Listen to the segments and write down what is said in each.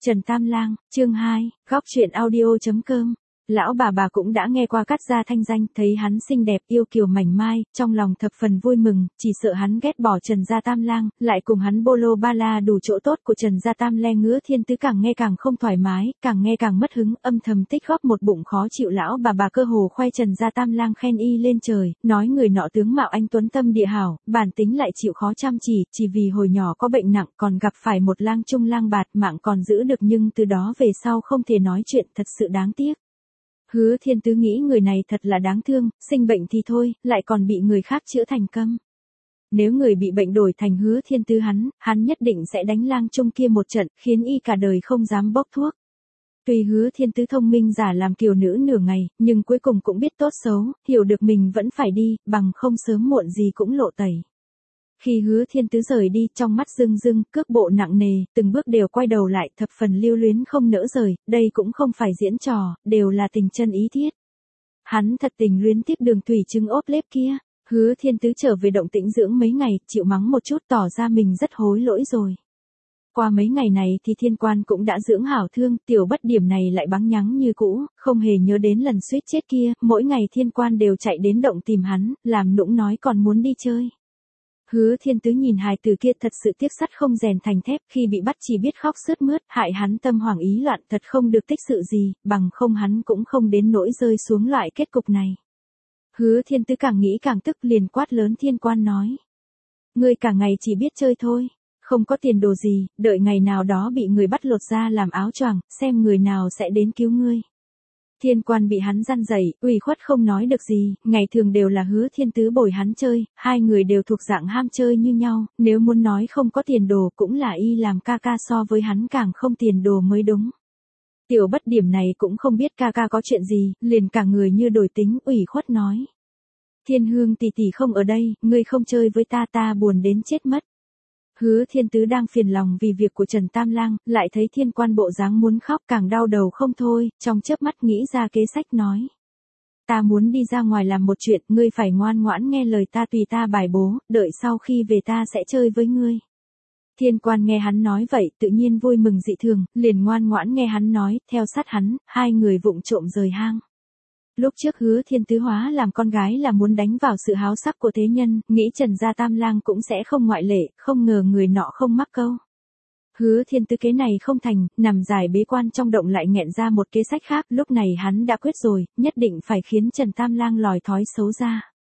Trần Tam Lang, chương 2, góc truyện audio.com. Lão bà cũng đã nghe qua Cát Gia thanh danh, thấy hắn xinh đẹp yêu kiều mảnh mai, trong lòng thập phần vui mừng, chỉ sợ hắn ghét bỏ Trần Gia Tam Lang, lại cùng hắn bô lô ba la đủ chỗ tốt của Trần Gia Tam Lang ngứa thiên tứ càng nghe càng không thoải mái, càng nghe càng mất hứng, âm thầm tích góp một bụng khó chịu. Lão bà cơ hồ khoe Trần Gia Tam Lang khen y lên trời, nói người nọ tướng mạo anh tuấn tâm địa hảo, bản tính lại chịu khó chăm chỉ vì hồi nhỏ có bệnh nặng, còn gặp phải một lang trung lang bạt, mạng còn giữ được nhưng từ đó về sau không thể nói chuyện, thật sự đáng tiếc. Hứa Thiên Tứ nghĩ người này thật là đáng thương, sinh bệnh thì thôi, lại còn bị người khác chữa thành câm. Nếu người bị bệnh đổi thành Hứa Thiên Tứ hắn nhất định sẽ đánh lang trung kia một trận, khiến y cả đời không dám bốc thuốc. Tuy Hứa Thiên Tứ thông minh giả làm kiều nữ nửa ngày, nhưng cuối cùng cũng biết tốt xấu, hiểu được mình vẫn phải đi, bằng không sớm muộn gì cũng lộ tẩy. Khi Hứa Thiên Tứ rời đi, trong mắt rưng, cước bộ nặng nề, từng bước đều quay đầu lại, thập phần lưu luyến không nỡ rời, đây cũng không phải diễn trò, đều là tình chân ý thiết. Hắn thật tình luyến tiếc Đường Thủy Trưng ốp lép kia. Hứa Thiên Tứ trở về động tĩnh dưỡng mấy ngày, chịu mắng một chút, tỏ ra mình rất hối lỗi rồi. Qua mấy ngày này thì Thiên Quan cũng đã dưỡng hảo thương, tiểu bất điểm này lại bắn nhắng như cũ, không hề nhớ đến lần suýt chết kia, mỗi ngày Thiên Quan đều chạy đến động tìm hắn, làm nũng nói còn muốn đi chơi. Hứa Thiên Tứ nhìn hài tử kia thật sự tiếc sắt không rèn thành thép, khi bị bắt chỉ biết khóc sướt mướt, hại hắn tâm hoảng ý loạn, thật không được tích sự gì, bằng không hắn cũng không đến nỗi rơi xuống loại kết cục này. Hứa Thiên Tứ càng nghĩ càng tức, liền quát lớn Thiên Quan nói: ngươi cả ngày chỉ biết chơi thôi, không có tiền đồ gì, đợi ngày nào đó bị người bắt lột ra làm áo choàng, xem người nào sẽ đến cứu ngươi. Thiên Quan bị hắn răn dạy, ủy khuất không nói được gì, ngày thường đều là Hứa Thiên Tứ bồi hắn chơi, hai người đều thuộc dạng ham chơi như nhau, nếu muốn nói không có tiền đồ cũng là y làm ca ca so với hắn càng không tiền đồ mới đúng. Tiểu bất điểm này cũng không biết ca ca có chuyện gì, liền cả người như đổi tính, ủy khuất nói: Thiên Hương tỷ tỷ không ở đây, ngươi không chơi với ta buồn đến chết mất. Hứa Thiên Tứ đang phiền lòng vì việc của Trần Tam Lang, lại thấy Thiên Quan bộ dáng muốn khóc, càng đau đầu không thôi, trong chớp mắt nghĩ ra kế sách nói: ta muốn đi ra ngoài làm một chuyện, ngươi phải ngoan ngoãn nghe lời ta, tùy ta bài bố, đợi sau khi về ta sẽ chơi với ngươi. Thiên Quan nghe hắn nói vậy, tự nhiên vui mừng dị thường, liền ngoan ngoãn nghe hắn nói, theo sát hắn, hai người vụng trộm rời hang. Lúc trước Hứa Thiên Tứ hóa làm con gái là muốn đánh vào sự háo sắc của thế nhân, nghĩ Trần Gia Tam Lang cũng sẽ không ngoại lệ, không ngờ người nọ không mắc câu. Hứa Thiên Tứ kế này không thành, nằm dài bế quan trong động lại nghẹn ra một kế sách khác, lúc này hắn đã quyết rồi, nhất định phải khiến Trần Tam Lang lòi thói xấu ra.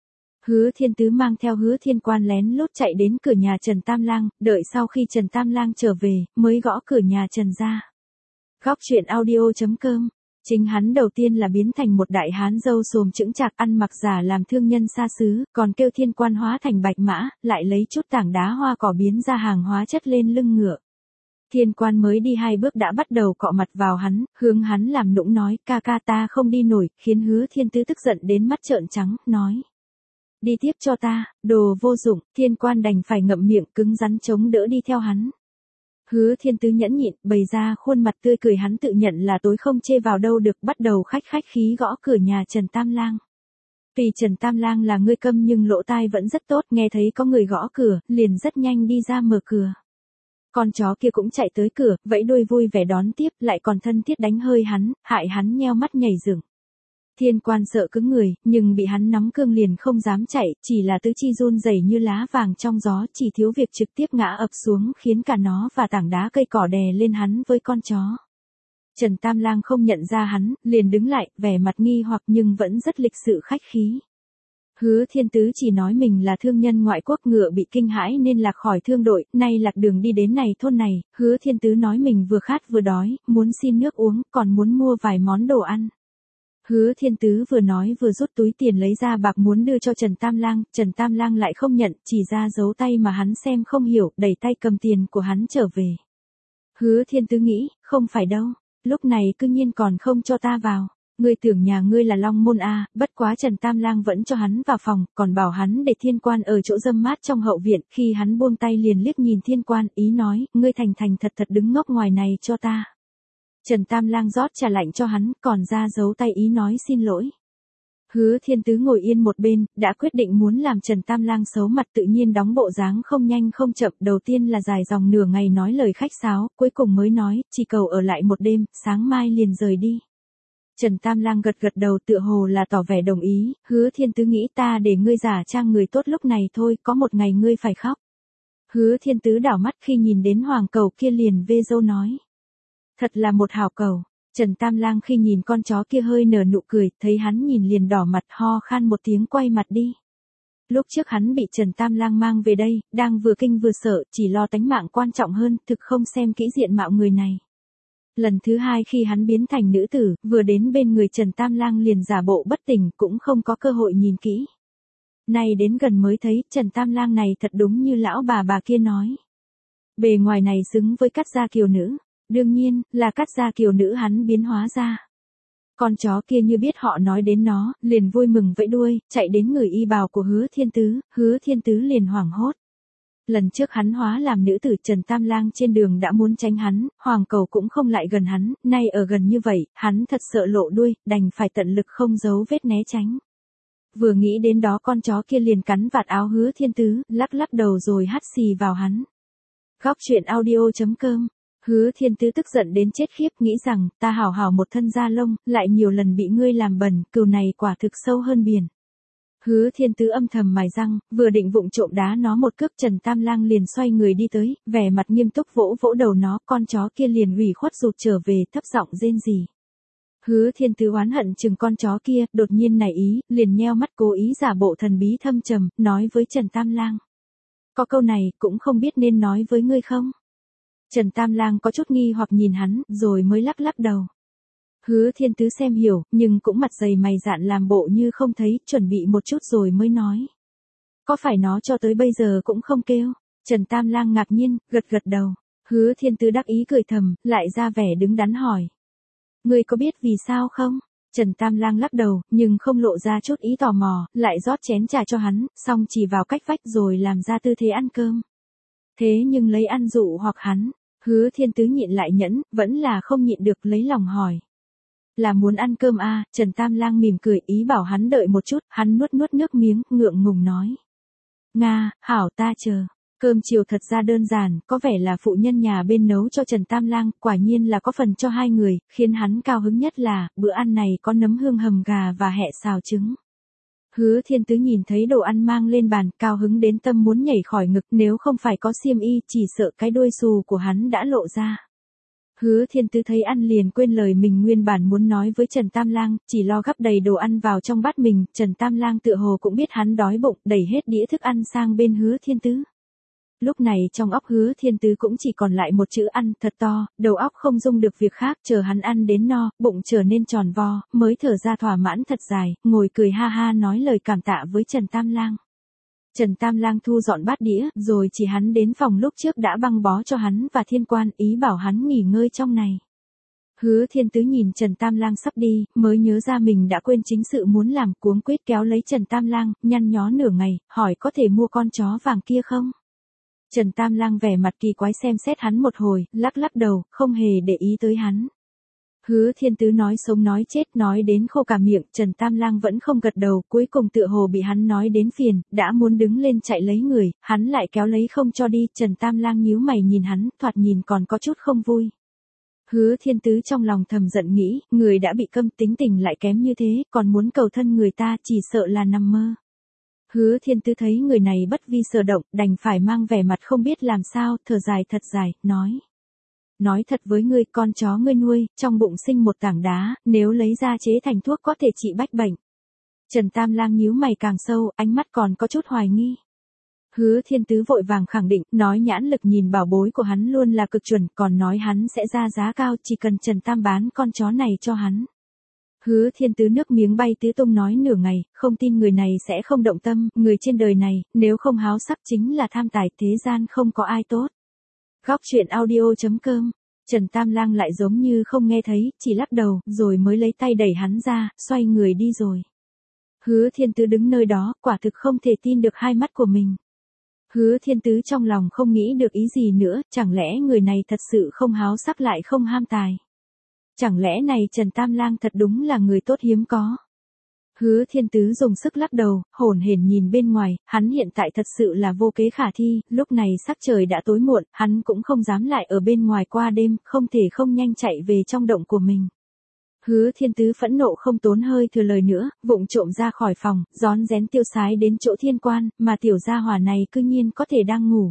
Hứa Thiên Tứ mang theo Hứa Thiên Quan lén lút chạy đến cửa nhà Trần Tam Lang, đợi sau khi Trần Tam Lang trở về, mới gõ cửa nhà Trần gia. Góc truyện audio.com. Chính hắn đầu tiên là biến thành một đại hán râu xồm chững chạc, ăn mặc giả làm thương nhân xa xứ, còn kêu Thiên Quan hóa thành bạch mã, lại lấy chút tảng đá hoa cỏ biến ra hàng hóa chất lên lưng ngựa. Thiên Quan mới đi 2 bước đã bắt đầu cọ mặt vào hắn, hướng hắn làm nũng nói: ca ca ta không đi nổi, khiến Hứa Thiên Tứ tức giận đến mắt trợn trắng, nói: đi tiếp cho ta, đồ vô dụng. Thiên Quan đành phải ngậm miệng cứng rắn chống đỡ đi theo hắn. Hứa Thiên Tứ nhẫn nhịn, bày ra khuôn mặt tươi cười, hắn tự nhận là tối không chê vào đâu được, bắt đầu khách khí gõ cửa nhà Trần Tam Lang. Vì Trần Tam Lang là người câm nhưng lỗ tai vẫn rất tốt, nghe thấy có người gõ cửa, liền rất nhanh đi ra mở cửa. Con chó kia cũng chạy tới cửa, vẫy đuôi vui vẻ đón tiếp, lại còn thân thiết đánh hơi hắn, hại hắn nheo mắt nhảy dựng. Thiên Quan sợ cứng người, nhưng bị hắn nắm cương liền không dám chạy, chỉ là tứ chi run rẩy như lá vàng trong gió, chỉ thiếu việc trực tiếp ngã ập xuống, khiến cả nó và tảng đá cây cỏ đè lên hắn với con chó. Trần Tam Lang không nhận ra hắn, liền đứng lại, vẻ mặt nghi hoặc nhưng vẫn rất lịch sự khách khí. Hứa Thiên Tứ chỉ nói mình là thương nhân ngoại quốc, ngựa bị kinh hãi nên lạc khỏi thương đội, nay lạc đường đi đến này thôn này. Hứa Thiên Tứ nói mình vừa khát vừa đói, muốn xin nước uống, còn muốn mua vài món đồ ăn. Hứa Thiên Tứ vừa nói vừa rút túi tiền lấy ra bạc muốn đưa cho Trần Tam Lang lại không nhận, chỉ ra dấu tay mà hắn xem không hiểu, đẩy tay cầm tiền của hắn trở về. Hứa Thiên Tứ nghĩ, không phải đâu, lúc này cư nhiên còn không cho ta vào. Ngươi tưởng nhà ngươi là Long Môn à, bất quá Trần Tam Lang vẫn cho hắn vào phòng, còn bảo hắn để Thiên Quan ở chỗ râm mát trong hậu viện, khi hắn buông tay liền liếc nhìn Thiên Quan, ý nói, ngươi thành thật đứng ngốc ngoài này cho ta. Trần Tam Lang rót trà lạnh cho hắn, còn ra dấu tay ý nói xin lỗi. Hứa Thiên Tứ ngồi yên một bên, đã quyết định muốn làm Trần Tam Lang xấu mặt, tự nhiên đóng bộ dáng không nhanh không chậm, đầu tiên là dài dòng nửa ngày nói lời khách sáo, cuối cùng mới nói, chỉ cầu ở lại một đêm, sáng mai liền rời đi. Trần Tam Lang gật gật đầu tựa hồ là tỏ vẻ đồng ý, Hứa Thiên Tứ nghĩ ta để ngươi giả trang người tốt lúc này thôi, có một ngày ngươi phải khóc. Hứa Thiên Tứ đảo mắt khi nhìn đến hoàng cầu kia liền vê dâu nói. Thật là một hảo cầu. Trần Tam Lang khi nhìn con chó kia hơi nở nụ cười, thấy hắn nhìn liền đỏ mặt ho khan một tiếng quay mặt đi. Lúc trước hắn bị Trần Tam Lang mang về đây, đang vừa kinh vừa sợ, chỉ lo tánh mạng quan trọng hơn, thực không xem kỹ diện mạo người này. Lần thứ hai khi hắn biến thành nữ tử, vừa đến bên người Trần Tam Lang liền giả bộ bất tỉnh, cũng không có cơ hội nhìn kỹ. Nay đến gần mới thấy, Trần Tam Lang này thật đúng như lão bà kia nói. Bề ngoài này xứng với Cát gia kiều nữ, đương nhiên, là Cát gia kiều nữ hắn biến hóa ra. Con chó kia như biết họ nói đến nó, liền vui mừng vẫy đuôi, chạy đến người y bào của Hứa Thiên Tứ liền hoảng hốt. Lần trước hắn hóa làm nữ tử, Trần Tam Lang trên đường đã muốn tránh hắn, hoàng cầu cũng không lại gần hắn, nay ở gần như vậy, hắn thật sợ lộ đuôi, đành phải tận lực không giấu vết né tránh. Vừa nghĩ đến đó con chó kia liền cắn vạt áo Hứa Thiên Tứ, lắc lắc đầu rồi hắt xì vào hắn. Góc truyện audio.com. Hứa Thiên Tứ tức giận đến chết khiếp, nghĩ rằng, ta hảo hảo một thân da lông, lại nhiều lần bị ngươi làm bẩn, cừu này quả thực sâu hơn biển. Hứa Thiên Tứ âm thầm mài răng, vừa định vụng trộm đá nó một cước, Trần Tam Lang liền xoay người đi tới, vẻ mặt nghiêm túc vỗ vỗ đầu nó, con chó kia liền ủy khuất rụt trở về, thấp giọng rên rỉ. Hứa Thiên Tứ oán hận chừng con chó kia, đột nhiên nảy ý, liền nheo mắt cố ý giả bộ thần bí thâm trầm, nói với Trần Tam Lang. Có câu này, cũng không biết nên nói với ngươi không? Trần Tam Lang có chút nghi hoặc nhìn hắn, rồi mới lắc lắc đầu. Hứa Thiên Tứ xem hiểu, nhưng cũng mặt dày mày dạn làm bộ như không thấy, chuẩn bị một chút rồi mới nói. Có phải nó cho tới bây giờ cũng không kêu? Trần Tam Lang ngạc nhiên, gật gật đầu. Hứa Thiên Tứ đắc ý cười thầm, lại ra vẻ đứng đắn hỏi. Ngươi có biết vì sao không? Trần Tam Lang lắc đầu, nhưng không lộ ra chút ý tò mò, lại rót chén trà cho hắn, xong chỉ vào cách vách rồi làm ra tư thế ăn cơm. Thế nhưng lấy ăn dụ hoặc hắn, Hứa Thiên Tứ nhịn lại nhẫn, vẫn là không nhịn được lấy lòng hỏi. Là muốn ăn cơm à? Trần Tam Lang mỉm cười ý bảo hắn đợi một chút, hắn nuốt nước miếng, ngượng ngùng nói. Nga, hảo ta chờ. Cơm chiều thật ra đơn giản, có vẻ là phụ nhân nhà bên nấu cho Trần Tam Lang, quả nhiên là có phần cho hai người, khiến hắn cao hứng nhất là, bữa ăn này có nấm hương hầm gà và hẹ xào trứng. Hứa Thiên Tứ nhìn thấy đồ ăn mang lên bàn, cao hứng đến tâm muốn nhảy khỏi ngực, nếu không phải có xiêm y, chỉ sợ cái đuôi xù của hắn đã lộ ra. Hứa Thiên Tứ thấy ăn liền quên lời mình nguyên bản muốn nói với Trần Tam Lang, chỉ lo gắp đầy đồ ăn vào trong bát mình, Trần Tam Lang tựa hồ cũng biết hắn đói bụng, đẩy hết đĩa thức ăn sang bên Hứa Thiên Tứ. Lúc này trong óc Hứa Thiên Tứ cũng chỉ còn lại một chữ ăn thật to, đầu óc không dung được việc khác, chờ hắn ăn đến no, bụng trở nên tròn vo, mới thở ra thỏa mãn thật dài, ngồi cười ha ha nói lời cảm tạ với Trần Tam Lang. Trần Tam Lang thu dọn bát đĩa, rồi chỉ hắn đến phòng lúc trước đã băng bó cho hắn và Thiên Quan, ý bảo hắn nghỉ ngơi trong này. Hứa Thiên Tứ nhìn Trần Tam Lang sắp đi, mới nhớ ra mình đã quên chính sự muốn làm, cuống quýt kéo lấy Trần Tam Lang, nhăn nhó nửa ngày, hỏi có thể mua con chó vàng kia không? Trần Tam Lang vẻ mặt kỳ quái xem xét hắn một hồi, lắc lắc đầu, không hề để ý tới hắn. Hứa Thiên Tứ nói sống nói chết, nói đến khô cả miệng, Trần Tam Lang vẫn không gật đầu, cuối cùng tựa hồ bị hắn nói đến phiền, đã muốn đứng lên chạy lấy người, hắn lại kéo lấy không cho đi, Trần Tam Lang nhíu mày nhìn hắn, thoạt nhìn còn có chút không vui. Hứa Thiên Tứ trong lòng thầm giận nghĩ, người đã bị câm tính tình lại kém như thế, còn muốn cầu thân người ta chỉ sợ là nằm mơ. Hứa Thiên Tứ thấy người này bất vi sở động, đành phải mang vẻ mặt không biết làm sao, thở dài thật dài, nói. Nói thật với ngươi, con chó ngươi nuôi, trong bụng sinh một tảng đá, nếu lấy ra chế thành thuốc có thể trị bách bệnh. Trần Tam Lang nhíu mày càng sâu, ánh mắt còn có chút hoài nghi. Hứa Thiên Tứ vội vàng khẳng định, nói nhãn lực nhìn bảo bối của hắn luôn là cực chuẩn, còn nói hắn sẽ ra giá cao chỉ cần Trần Tam bán con chó này cho hắn. Hứa Thiên Tứ nước miếng bay tứ tung nói nửa ngày, không tin người này sẽ không động tâm, người trên đời này, nếu không háo sắc chính là tham tài, thế gian không có ai tốt. Góc truyện audio.com. Trần Tam Lang lại giống như không nghe thấy, chỉ lắc đầu, rồi mới lấy tay đẩy hắn ra, xoay người đi rồi. Hứa Thiên Tứ đứng nơi đó, quả thực không thể tin được hai mắt của mình. Hứa Thiên Tứ trong lòng không nghĩ được ý gì nữa, chẳng lẽ người này thật sự không háo sắc lại không ham tài. Chẳng lẽ này Trần Tam Lang thật đúng là người tốt hiếm có. Hứa Thiên Tứ dùng sức lắc đầu, hổn hển nhìn bên ngoài, hắn hiện tại thật sự là vô kế khả thi, lúc này sắc trời đã tối muộn, hắn cũng không dám lại ở bên ngoài qua đêm, không thể không nhanh chạy về trong động của mình. Hứa Thiên Tứ phẫn nộ không tốn hơi thừa lời nữa, vụng trộm ra khỏi phòng, rón rén tiêu sái đến chỗ Thiên Quan, mà tiểu gia hỏa này cư nhiên có thể đang ngủ.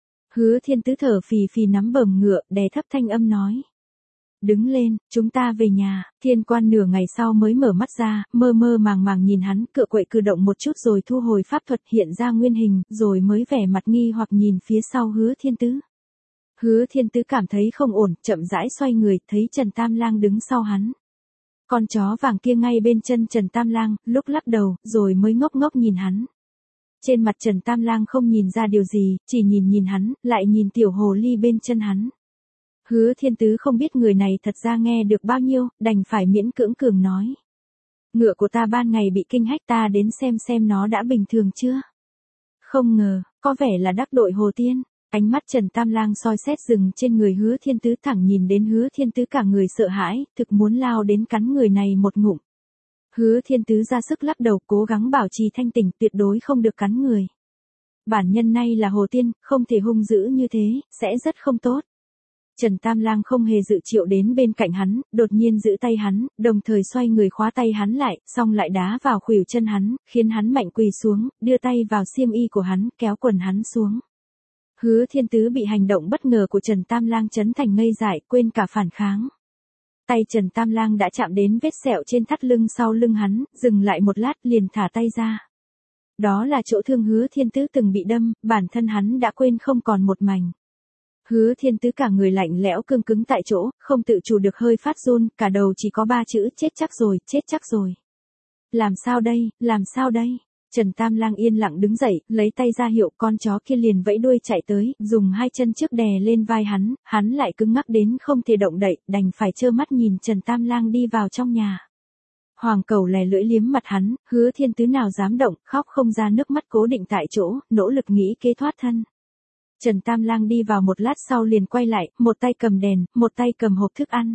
Hứa Thiên Tứ thở phì phì nắm bờm ngựa, đè thấp thanh âm nói. Đứng lên, chúng ta về nhà. Thiên Quan nửa ngày sau mới mở mắt ra, mơ mơ màng màng nhìn hắn, cựa quậy cử động một chút rồi thu hồi pháp thuật hiện ra nguyên hình, rồi mới vẻ mặt nghi hoặc nhìn phía sau Hứa Thiên Tứ. Hứa Thiên Tứ cảm thấy không ổn, chậm rãi xoay người, thấy Trần Tam Lang đứng sau hắn. Con chó vàng kia ngay bên chân Trần Tam Lang, lúc lắc đầu, rồi mới ngốc ngốc nhìn hắn. Trên mặt Trần Tam Lang không nhìn ra điều gì, chỉ nhìn hắn, lại nhìn tiểu hồ ly bên chân hắn. Hứa Thiên Tứ không biết người này thật ra nghe được bao nhiêu, đành phải miễn cưỡng cường nói. Ngựa của ta ban ngày bị kinh hách, ta đến xem nó đã bình thường chưa. Không ngờ, có vẻ là đắc đội Hồ Tiên. Ánh mắt Trần Tam Lang soi xét dừng trên người Hứa Thiên Tứ, thẳng nhìn đến Hứa Thiên Tứ cả người sợ hãi, thực muốn lao đến cắn người này một ngụm. Hứa Thiên Tứ ra sức lắc đầu, cố gắng bảo trì thanh tỉnh, tuyệt đối không được cắn người. Bản nhân này là Hồ Tiên, không thể hung dữ như thế, sẽ rất không tốt. Trần Tam Lang không hề dự triệu đến bên cạnh hắn, đột nhiên giữ tay hắn, đồng thời xoay người khóa tay hắn lại, xong lại đá vào khuỷu chân hắn, khiến hắn mạnh quỳ xuống, đưa tay vào xiêm y của hắn, kéo quần hắn xuống. Hứa Thiên Tứ bị hành động bất ngờ của Trần Tam Lang chấn thành ngây dại, quên cả phản kháng. Tay Trần Tam Lang đã chạm đến vết sẹo trên thắt lưng sau lưng hắn, dừng lại một lát liền thả tay ra. Đó là chỗ thương Hứa Thiên Tứ từng bị đâm, bản thân hắn đã quên không còn một mảnh. Hứa Thiên Tứ cả người lạnh lẽo cương cứng tại chỗ, không tự chủ được hơi phát run, cả đầu chỉ có 3 chữ, chết chắc rồi, chết chắc rồi. Làm sao đây, làm sao đây? Trần Tam Lang yên lặng đứng dậy, lấy tay ra hiệu, con chó kia liền vẫy đuôi chạy tới, dùng 2 chân trước đè lên vai hắn lại cứng ngắc đến không thể động đậy, đành phải trơ mắt nhìn Trần Tam Lang đi vào trong nhà. Hoàng Cẩu lè lưỡi liếm mặt hắn, Hứa Thiên Tứ nào dám động, khóc không ra nước mắt cố định tại chỗ, nỗ lực nghĩ kế thoát thân. Trần Tam Lang đi vào một lát sau liền quay lại, một tay cầm đèn, một tay cầm hộp thức ăn.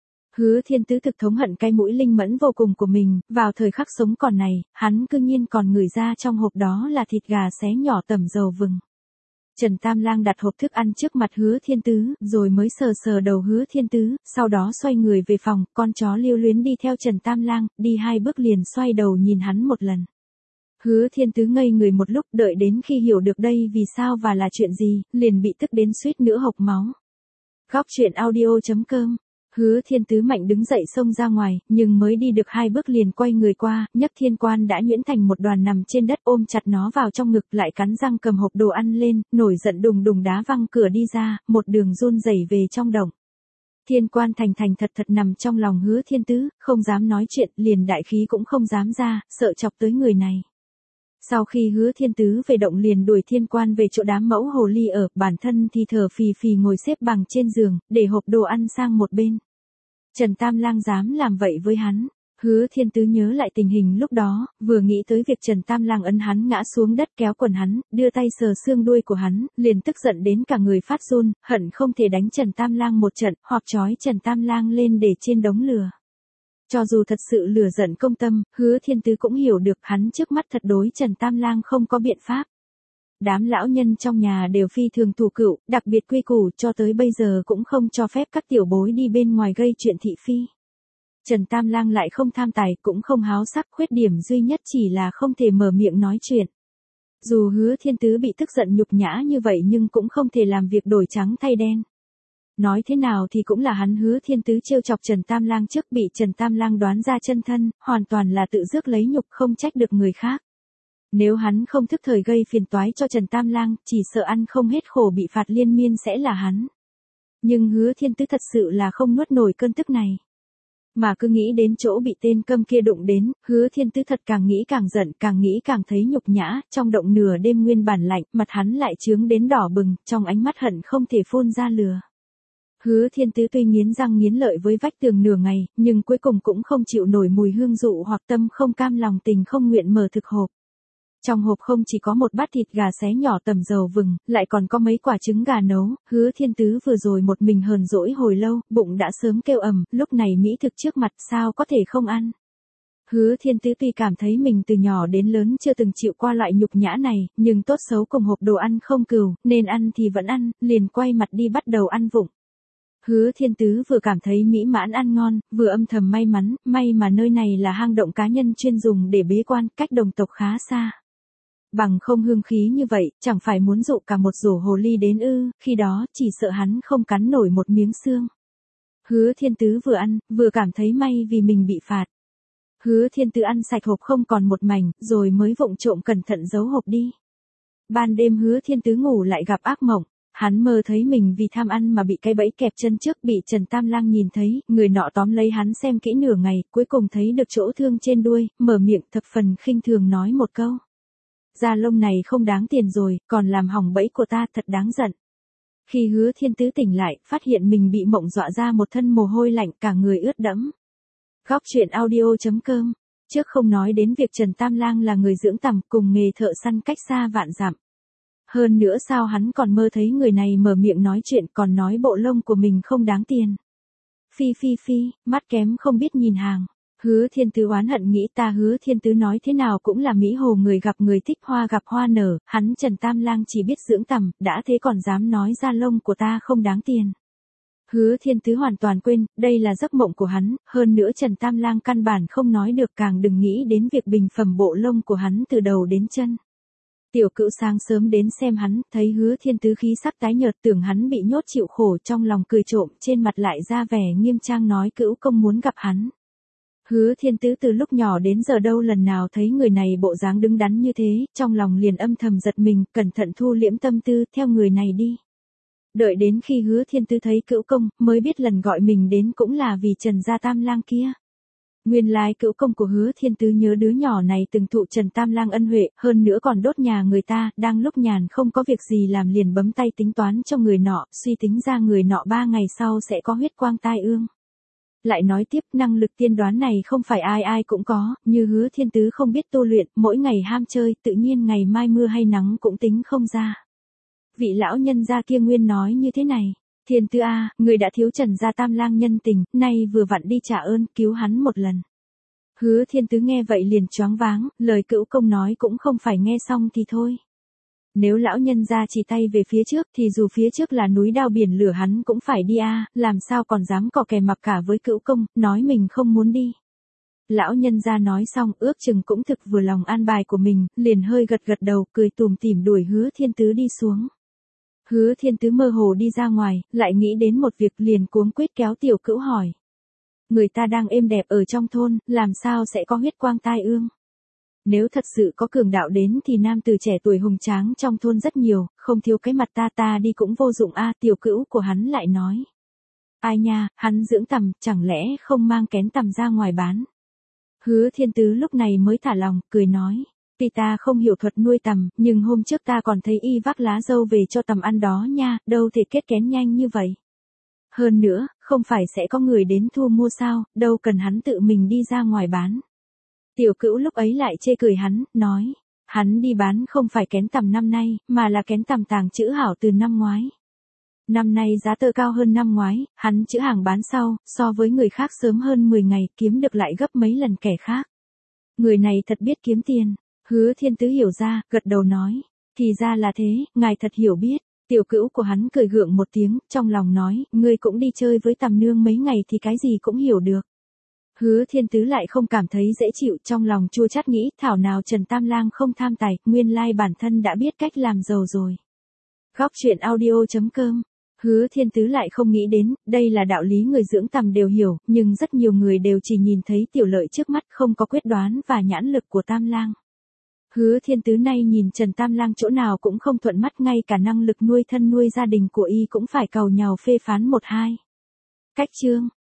Hứa Thiên Tứ thực thống hận cái mũi linh mẫn vô cùng của mình, vào thời khắc sống còn này, hắn cư nhiên còn ngửi ra trong hộp đó là thịt gà xé nhỏ tẩm dầu vừng. Trần Tam Lang đặt hộp thức ăn trước mặt Hứa Thiên Tứ, rồi mới sờ sờ đầu Hứa Thiên Tứ, sau đó xoay người về phòng, con chó lưu luyến đi theo Trần Tam Lang, đi 2 bước liền xoay đầu nhìn hắn một lần. Hứa Thiên Tứ ngây người một lúc, đợi đến khi hiểu được đây vì sao và là chuyện gì, liền bị tức đến suýt nữa hộc máu. Góc truyện audio.com. Hứa Thiên Tứ mạnh đứng dậy xông ra ngoài, nhưng mới đi được 2 bước liền quay người qua, nhấc Thiên Quan đã nhuyễn thành một đoàn nằm trên đất, ôm chặt nó vào trong ngực, lại cắn răng cầm hộp đồ ăn lên, nổi giận đùng đùng đá văng cửa đi ra, một đường run rẩy về trong động. Thiên Quan thành thật nằm trong lòng Hứa Thiên Tứ, không dám nói chuyện, liền đại khí cũng không dám ra, sợ chọc tới người này. Sau khi Hứa Thiên Tứ về động liền đuổi Thiên Quan về chỗ đám mẫu hồ ly ở, bản thân thì thở phì phì ngồi xếp bằng trên giường, để hộp đồ ăn sang một bên. Trần Tam Lang dám làm vậy với hắn. Hứa Thiên Tứ nhớ lại tình hình lúc đó, vừa nghĩ tới việc Trần Tam Lang ấn hắn ngã xuống đất kéo quần hắn, đưa tay sờ xương đuôi của hắn, liền tức giận đến cả người phát run, hận không thể đánh Trần Tam Lang một trận, hoặc trói Trần Tam Lang lên để trên đống lửa. Cho dù thật sự lửa giận công tâm, Hứa Thiên Tứ cũng hiểu được hắn trước mắt thật đối Trần Tam Lang không có biện pháp. Đám lão nhân trong nhà đều phi thường thủ cựu, đặc biệt quy củ, cho tới bây giờ cũng không cho phép các tiểu bối đi bên ngoài gây chuyện thị phi. Trần Tam Lang lại không tham tài, cũng không háo sắc, khuyết điểm duy nhất chỉ là không thể mở miệng nói chuyện. Dù Hứa Thiên Tứ bị tức giận nhục nhã như vậy nhưng cũng không thể làm việc đổi trắng thay đen. Nói thế nào thì cũng là hắn Hứa Thiên Tứ trêu chọc Trần Tam Lang trước, bị Trần Tam Lang đoán ra chân thân, hoàn toàn là tự rước lấy nhục, không trách được người khác. Nếu hắn không thức thời gây phiền toái cho Trần Tam Lang, chỉ sợ ăn không hết khổ bị phạt liên miên sẽ là hắn. Nhưng Hứa Thiên Tứ thật sự là không nuốt nổi cơn tức này. Mà cứ nghĩ đến chỗ bị tên câm kia đụng đến, Hứa Thiên Tứ thật càng nghĩ càng giận, càng nghĩ càng thấy nhục nhã, trong động nửa đêm nguyên bản lạnh, mặt hắn lại chướng đến đỏ bừng, trong ánh mắt hận không thể phun ra lửa. Hứa Thiên Tứ tuy nghiến răng nghiến lợi với vách tường nửa ngày, nhưng cuối cùng cũng không chịu nổi mùi hương dụ hoặc tâm không cam lòng tình không nguyện mở thực hộp. Trong hộp không chỉ có một bát thịt gà xé nhỏ tẩm dầu vừng, lại còn có mấy quả trứng gà nấu. Hứa Thiên Tứ vừa rồi một mình hờn dỗi hồi lâu, bụng đã sớm kêu ầm, lúc này mỹ thực trước mặt sao có thể không ăn. Hứa Thiên Tứ tuy cảm thấy mình từ nhỏ đến lớn chưa từng chịu qua loại nhục nhã này, nhưng tốt xấu cùng hộp đồ ăn không cừu, nên ăn thì vẫn ăn, liền quay mặt đi bắt đầu ăn vụng. Hứa Thiên Tứ vừa cảm thấy mỹ mãn ăn ngon, vừa âm thầm may mắn, may mà nơi này là hang động cá nhân chuyên dùng để bế quan, cách đồng tộc khá xa. Bằng không hương khí như vậy, chẳng phải muốn dụ cả một rổ hồ ly đến ư, khi đó chỉ sợ hắn không cắn nổi một miếng xương. Hứa Thiên Tứ vừa ăn, vừa cảm thấy may vì mình bị phạt. Hứa Thiên Tứ ăn sạch hộp không còn một mảnh, rồi mới vụng trộm cẩn thận giấu hộp đi. Ban đêm Hứa Thiên Tứ ngủ lại gặp ác mộng. Hắn mơ thấy mình vì tham ăn mà bị cái bẫy kẹp chân trước, bị Trần Tam Lang nhìn thấy, người nọ tóm lấy hắn xem kỹ nửa ngày, cuối cùng thấy được chỗ thương trên đuôi, mở miệng thập phần khinh thường nói một câu. Da lông này không đáng tiền rồi, còn làm hỏng bẫy của ta, thật đáng giận. Khi Hứa Thiên Tứ tỉnh lại, phát hiện mình bị mộng dọa ra một thân mồ hôi lạnh, cả người ướt đẫm. Góc truyện audio.com. Trước không nói đến việc Trần Tam Lang là người dưỡng tằm, cùng nghề thợ săn cách xa vạn dặm. Hơn nữa sao hắn còn mơ thấy người này mở miệng nói chuyện, còn nói bộ lông của mình không đáng tiền. Phi phi phi, mắt kém không biết nhìn hàng. Hứa Thiên Tứ oán hận nghĩ ta Hứa Thiên Tứ nói thế nào cũng là mỹ hồ người gặp người thích hoa gặp hoa nở, hắn Trần Tam Lang chỉ biết dưỡng tằm, đã thế còn dám nói da lông của ta không đáng tiền. Hứa Thiên Tứ hoàn toàn quên, đây là giấc mộng của hắn, hơn nữa Trần Tam Lang căn bản không nói được, càng đừng nghĩ đến việc bình phẩm bộ lông của hắn từ đầu đến chân. Tiểu Cữu sáng sớm đến xem hắn, thấy Hứa Thiên Tứ khí sắc tái nhợt, tưởng hắn bị nhốt chịu khổ, trong lòng cười trộm, trên mặt lại ra vẻ nghiêm trang nói Cữu công muốn gặp hắn. Hứa Thiên Tứ từ lúc nhỏ đến giờ đâu lần nào thấy người này bộ dáng đứng đắn như thế, trong lòng liền âm thầm giật mình, cẩn thận thu liễm tâm tư, theo người này đi. Đợi đến khi Hứa Thiên Tứ thấy Cữu công, mới biết lần gọi mình đến cũng là vì Trần gia Tam Lang kia. Nguyên lai Cữu công của Hứa Thiên Tứ nhớ đứa nhỏ này từng thụ Trần Tam Lang ân huệ, hơn nữa còn đốt nhà người ta, đang lúc nhàn không có việc gì làm liền bấm tay tính toán cho người nọ, suy tính ra người nọ 3 ngày sau sẽ có huyết quang tai ương. Lại nói tiếp, năng lực tiên đoán này không phải ai ai cũng có, như Hứa Thiên Tứ không biết tu luyện, mỗi ngày ham chơi, tự nhiên ngày mai mưa hay nắng cũng tính không ra. Vị lão nhân gia kia nguyên nói như thế này, Thiên Tứ a, người đã thiếu Trần gia Tam Lang nhân tình, nay vừa vặn đi trả ơn, cứu hắn một lần. Hứa Thiên Tứ nghe vậy liền choáng váng, lời Cữu công nói cũng không phải nghe xong thì thôi. Nếu lão nhân gia chỉ tay về phía trước thì dù phía trước là núi đao biển lửa hắn cũng phải đi a, làm sao còn dám cò kè mặc cả với Cữu công, nói mình không muốn đi. Lão nhân gia nói xong, ước chừng cũng thực vừa lòng an bài của mình, liền hơi gật gật đầu, cười tủm tỉm đuổi Hứa Thiên Tứ đi xuống. Hứa Thiên Tứ mơ hồ đi ra ngoài, lại nghĩ đến một việc liền cuống quýt kéo Tiểu Cữu hỏi. Người ta đang êm đẹp ở trong thôn, làm sao sẽ có huyết quang tai ương? Nếu thật sự có cường đạo đến thì nam tử trẻ tuổi hùng tráng trong thôn rất nhiều, không thiếu cái mặt ta đi cũng vô dụng a. Tiểu Cữu của hắn lại nói. Ai nha, hắn dưỡng tằm, chẳng lẽ không mang kén tằm ra ngoài bán? Hứa Thiên Tứ lúc này mới thả lòng, cười nói. Tuy ta không hiểu thuật nuôi tằm, nhưng hôm trước ta còn thấy y vác lá dâu về cho tằm ăn đó nha, đâu thể kết kén nhanh như vậy. Hơn nữa, không phải sẽ có người đến thu mua sao, đâu cần hắn tự mình đi ra ngoài bán. Tiểu Cữu lúc ấy lại chê cười hắn, nói, hắn đi bán không phải kén tằm năm nay, mà là kén tằm tàng trữ hảo từ năm ngoái. Năm nay giá tơ cao hơn năm ngoái, hắn trữ hàng bán sau, so với người khác sớm hơn 10 ngày, kiếm được lại gấp mấy lần kẻ khác. Người này thật biết kiếm tiền. Hứa Thiên Tứ hiểu ra, gật đầu nói, thì ra là thế, ngài thật hiểu biết. Tiểu Cữu của hắn cười gượng một tiếng, trong lòng nói, ngươi cũng đi chơi với tằm nương mấy ngày thì cái gì cũng hiểu được. Hứa Thiên Tứ lại không cảm thấy dễ chịu, trong lòng chua chát nghĩ, thảo nào Trần Tam Lang không tham tài, nguyên lai bản thân đã biết cách làm giàu rồi. Góc truyện audio.com. Hứa Thiên Tứ lại không nghĩ đến, đây là đạo lý người dưỡng tằm đều hiểu, nhưng rất nhiều người đều chỉ nhìn thấy tiểu lợi trước mắt, không có quyết đoán và nhãn lực của Tam Lang. Hứa Thiên Tứ nay nhìn Trần Tam Lang chỗ nào cũng không thuận mắt, ngay cả năng lực nuôi thân nuôi gia đình của y cũng phải cầu nhàu phê phán một hai. Cách chương